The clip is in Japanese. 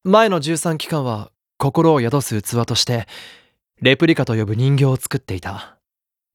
前の13機関は心を宿す器としてレプリカと呼ぶ人形を作っていた。